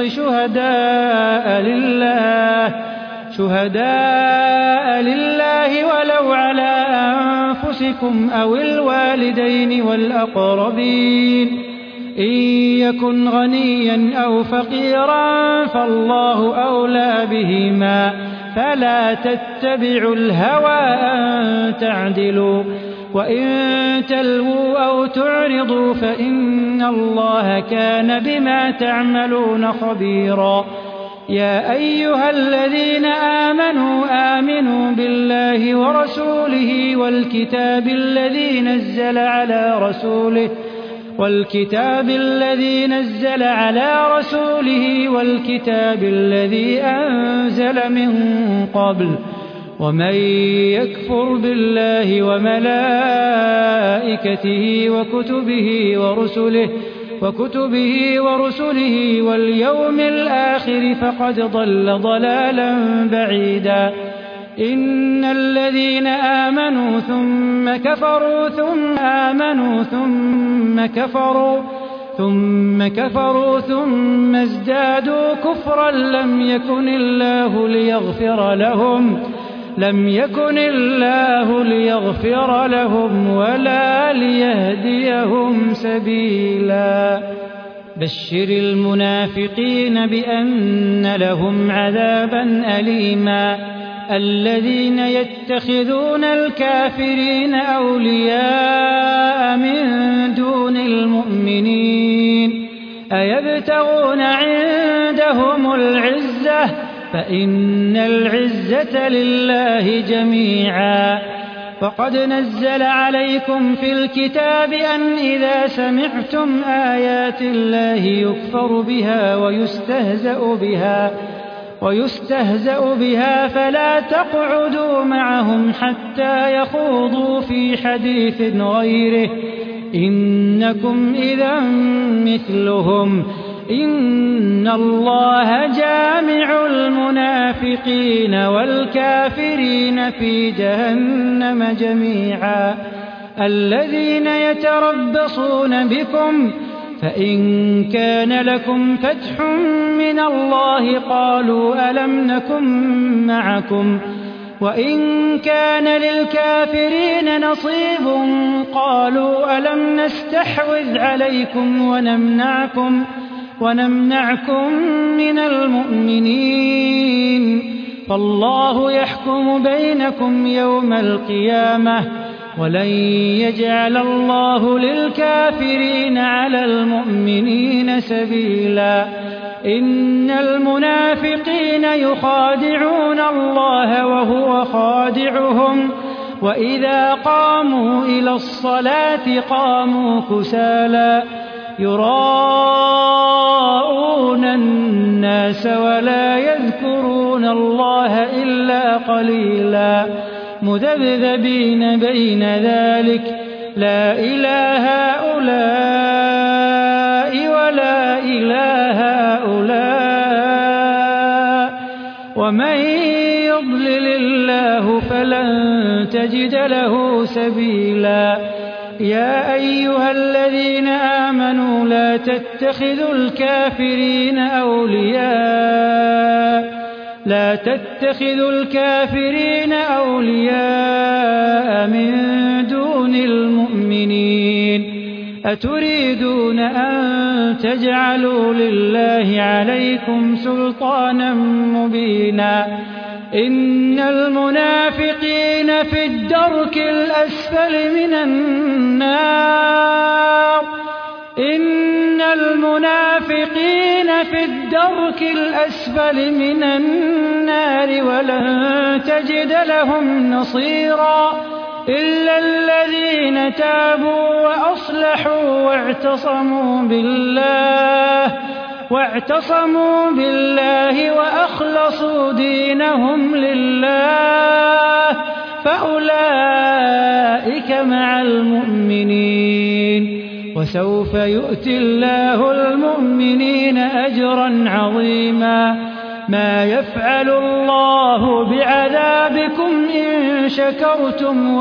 شهداء لله ولو على أنفسكم أو الوالدين والأقربين إن يكن غنيا أو فقيرا فالله أولى بهما فلا تتبعوا الهوى أن تعدلوا وإن تلووا أو تعرضوا فإن الله كان بما تعملون خبيرا يا أيها الذين آمنوا بالله ورسوله والكتاب الذي نزل على رسوله والكتاب الذي أنزل من قبل ومن يكفر بالله وملائكته وكتبه ورسله واليوم الآخر فقد ضل ضلالا بعيدا إن الذين آمنوا ثم كفروا ثم ازدادوا كفرا لم يكن الله ليغفر لهم ولا ليهديهم سبيلا بشر المنافقين بأن لهم عذابا أليما الذين يتخذون الكافرين أولياء من دون المؤمنين أيبتغون عندهم العزة فإن العزة لله جميعا فقد نزل عليكم في الكتاب أن إذا سمعتم آيات الله يكفر بها ويستهزأ بها فلا تقعدوا معهم حتى يخوضوا في حديث غيره إنكم إذا مثلهم إن الله جامع المنافقين والكافرين في جهنم جميعا الذين يتربصون بكم فإن كان لكم فتح من الله قالوا ألم نكن معكم وإن كان للكافرين نصيب قالوا ألم نستحوذ عليكم ونمنعكم من المؤمنين فالله يحكم بينكم يوم القيامة ولن يجعل الله للكافرين على المؤمنين سبيلا إن المنافقين يخادعون الله وهو خادعهم وإذا قاموا إلى الصلاة قاموا كسالى يراءون الناس ولا يذكرون الله إلا قليلا مذبذبين بين ذلك لا إله هؤلاء ولا إله هؤلاء ومن يضلل الله فلن تجد له سبيلا يا أيها الذين آمنوا لا تتخذوا الكافرين أولياء من دون المؤمنين أتريدون أن تجعلوا لله عليكم سلطانا مبينا إن المنافقين في الدرك الأسفل من النار ولن تجد لهم نصيرا إلا الذين تابوا وأصلحوا واعتصموا بالله وأخلصوا دينهم لله فأولئك مع المؤمنين وسوف يؤتي الله المؤمنين أجرا عظيما ما يفعل الله بعذابكم إن شكرتم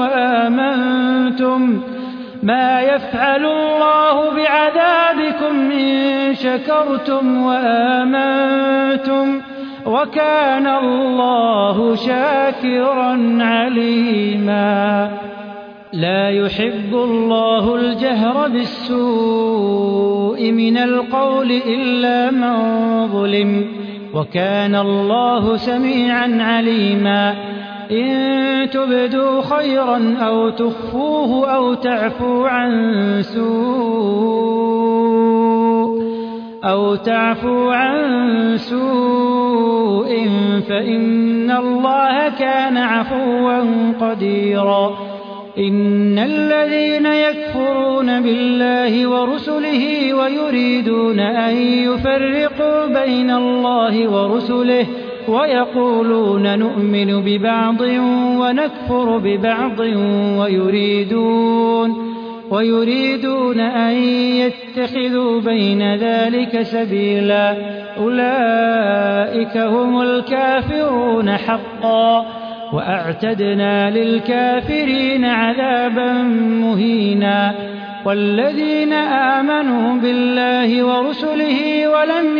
وآمنتم وكان الله شاكرا عليما لا يحب الله الجهر بالسوء من القول إلا من ظلم وكان الله سميعا عليما إن تبدوا خيرا أو تخفوه أو تعفوا عن سوء فإن الله كان عفوا قديرا إن الذين يكفرون بالله ورسله ويريدون أن يفرقوا بين الله ورسله ويقولون نؤمن ببعض ونكفر ببعض ويريدون أن يتخذوا بين ذلك سبيلا أولئك هم الكافرون حقا وأعتدنا للكافرين عذابا مهينا والذين آمنوا بالله ورسله ولم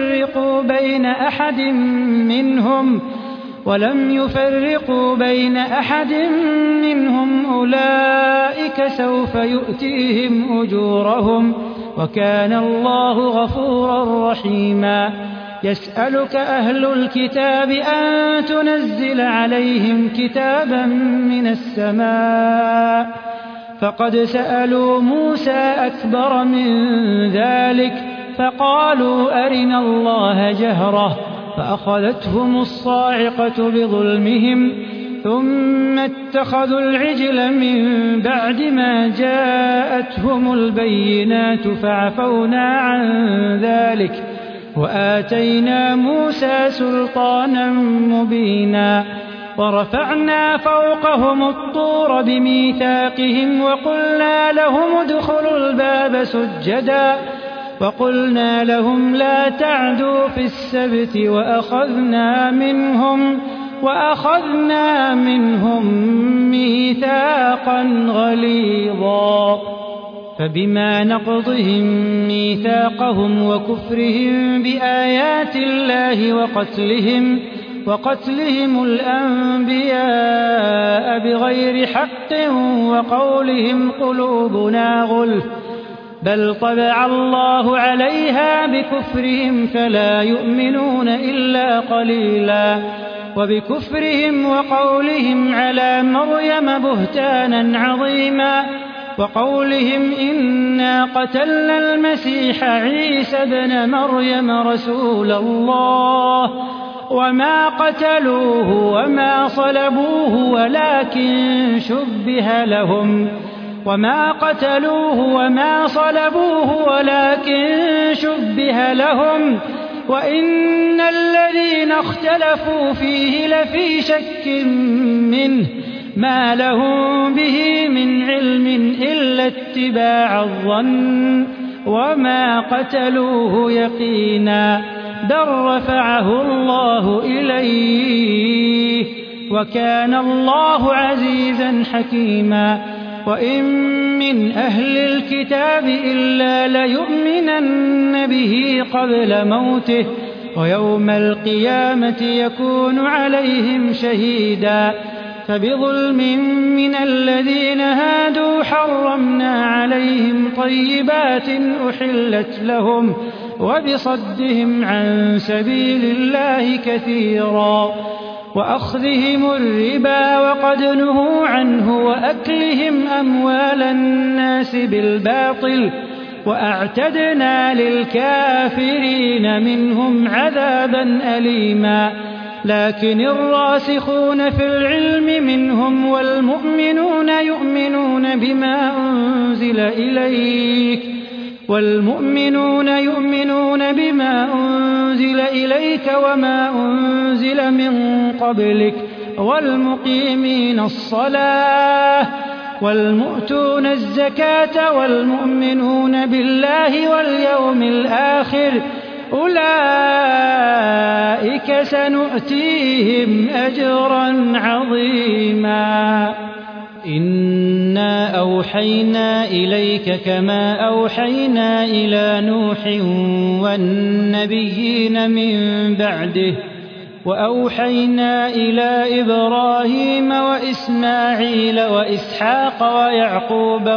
يفرقوا بين أحد منهم أولئك سوف يؤتيهم أجورهم وكان الله غفورا رحيما يسألك أهل الكتاب أن تنزل عليهم كتابا من السماء فقد سألوا موسى أكبر من ذلك فقالوا أرنا الله جهرة فأخذتهم الصاعقة بظلمهم ثم اتخذوا العجل من بعد ما جاءتهم البينات فعفونا عن ذلك وآتينا موسى سلطانا مبينا ورفعنا فوقهم الطور بميثاقهم وقلنا لهم ادخلوا الباب سجدا وقلنا لهم لا تعدوا في السبت وأخذنا منهم ميثاقا غليظا فبما نقضهم ميثاقهم وكفرهم بآيات الله وقتلهم الأنبياء بغير حق وقولهم قلوبنا غلف بل طبع الله عليها بكفرهم فلا يؤمنون إلا قليلا وبكفرهم وقولهم على مريم بهتانا عظيما وقولهم إنا قتلنا المسيح عيسى ابن مريم رسول الله وما قتلوه وما صلبوه ولكن شبه لهم وإن الذين اختلفوا فيه لفي شك منه ما لهم به من علم إلا اتباع الظن وما قتلوه يقينا بل رفعه الله إليه وكان الله عزيزا حكيما وإن من أهل الكتاب إلا ليؤمنن به قبل موته ويوم القيامة يكون عليهم شهيدا فبظلم من الذين هادوا حرمنا عليهم طيبات أحلت لهم وبصدهم عن سبيل الله كثيرا وأخذهم الربا وقد نهوا عنه وأكلهم أموال الناس بالباطل وأعتدنا للكافرين منهم عذابا أليما لكن الراسخون في العلم منهم والمؤمنون يؤمنون بما أنزل إليك وما أنزل من قبلك والمقيمين الصلاة والمؤتون الزكاة والمؤمنون بالله واليوم الآخر أولئك سنؤتيهم أجرا عظيما إنا أوحينا إليك كما أوحينا إلى نوح والنبيين من بعده وأوحينا إلى إبراهيم وإسماعيل وإسحاق ويعقوب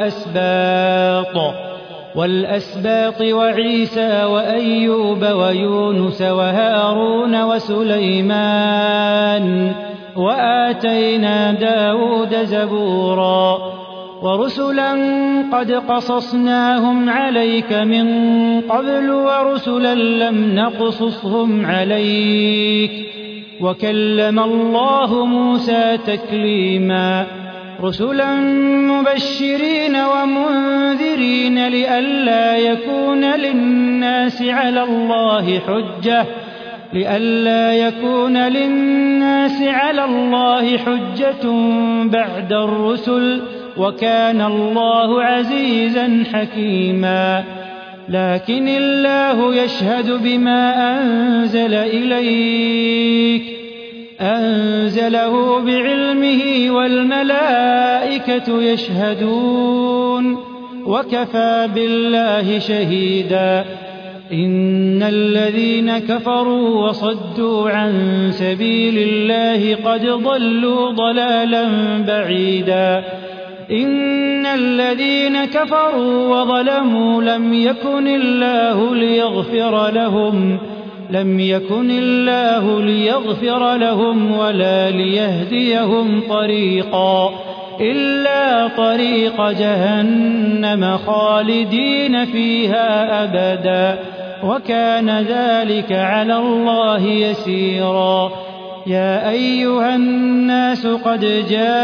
والأسباط وعيسى وأيوب ويونس وهارون وسليمان وآتينا داود زبورا ورسلا قد قصصناهم عليك من قبل ورسلا لم نقصصهم عليك وكلم الله موسى تكليما رسلا مبشرين ومنذرين لئلا يكون للناس على الله حجة بعد الرسل وكان الله عزيزا حكيما لكن الله يشهد بما أنزل إليك أنزله بعلمه والملائكة يشهدون وكفى بالله شهيدا إن الذين كفروا وصدوا عن سبيل الله قد ضلوا ضلالا بعيدا إن الذين كفروا وظلموا لم يكن الله ليغفر لهم ولا ليهديهم طريقا إلا طريق جهنم خالدين فيها أبدا وكان ذلك على الله يسيرا يا أيها الناس قد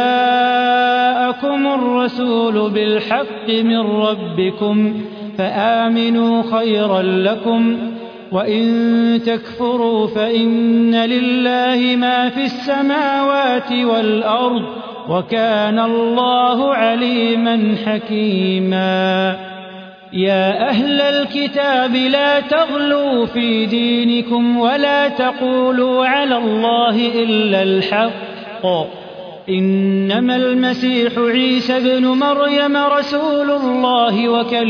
جاءكم الرسول بالحق من ربكم فآمنوا خيرا لكم وإن تكفروا فإن لله ما في السماوات والأرض وكان الله عليما حكيما يا أهل الكتاب لا تغلوا في دينكم ولا تقولوا على الله إلا الحق إنما المسيح عيسى ابن مريم رسول الله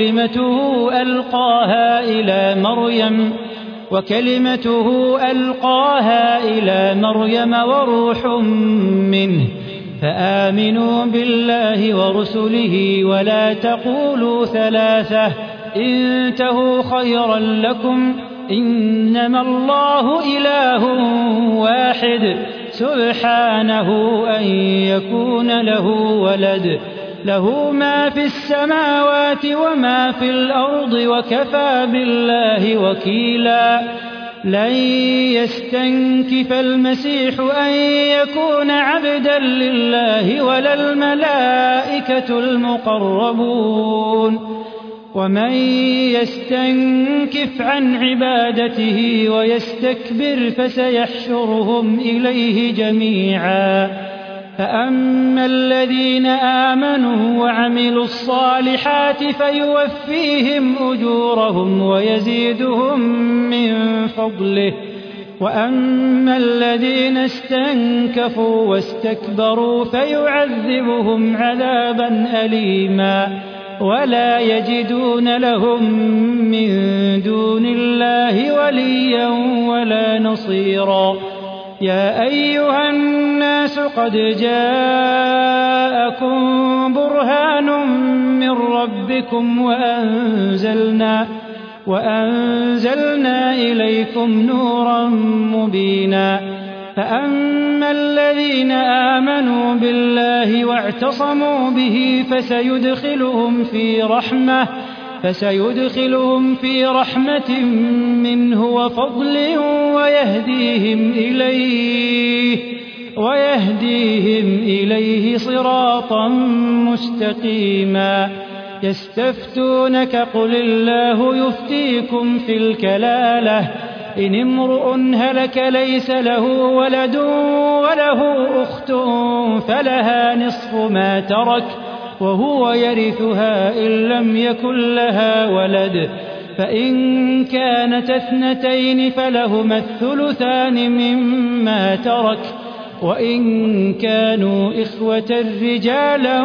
وكلمته ألقاها إلى مريم وروح منه فآمنوا بالله ورسله ولا تقولوا ثلاثة انتهوا خيرا لكم إنما الله إله واحد سبحانه أن يكون له ولد له ما في السماوات وما في الأرض وكفى بالله وكيلا لن يستنكف المسيح أن يكون عبدا لله ولا الملائكة المقربون ومن يستنكف عن عبادته ويستكبر فسيحشرهم إليه جميعا فأما الذين آمنوا وعملوا الصالحات فيوفيهم أجورهم ويزيدهم من فضله وأما الذين استنكفوا واستكبروا فيعذبهم عذابا أليما ولا يجدون لهم من دون الله وليا ولا نصيرا يا أيها الناس قد جاءكم برهان من ربكم وأنزلنا إليكم نورا مبينا فأما الذين آمنوا بالله واعتصموا به فسيدخلهم في رحمة منه وفضل ويهديهم إليه صراطا مستقيما يستفتونك قل الله يفتيكم في الكلالة إن امرؤ هلك ليس له ولد وله أخت فلها نصف ما ترك وهو يرثها إن لم يكن لها ولد فإن كانت اثنتين فلهما الثلثان مما ترك وإن كانوا إخوة رجالا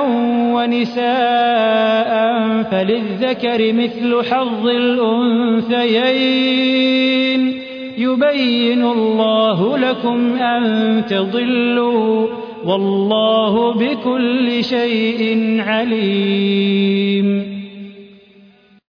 ونساء فللذكر مثل حظ الأنثيين يبين الله لكم أن تضلوا والله بكل شيء عليم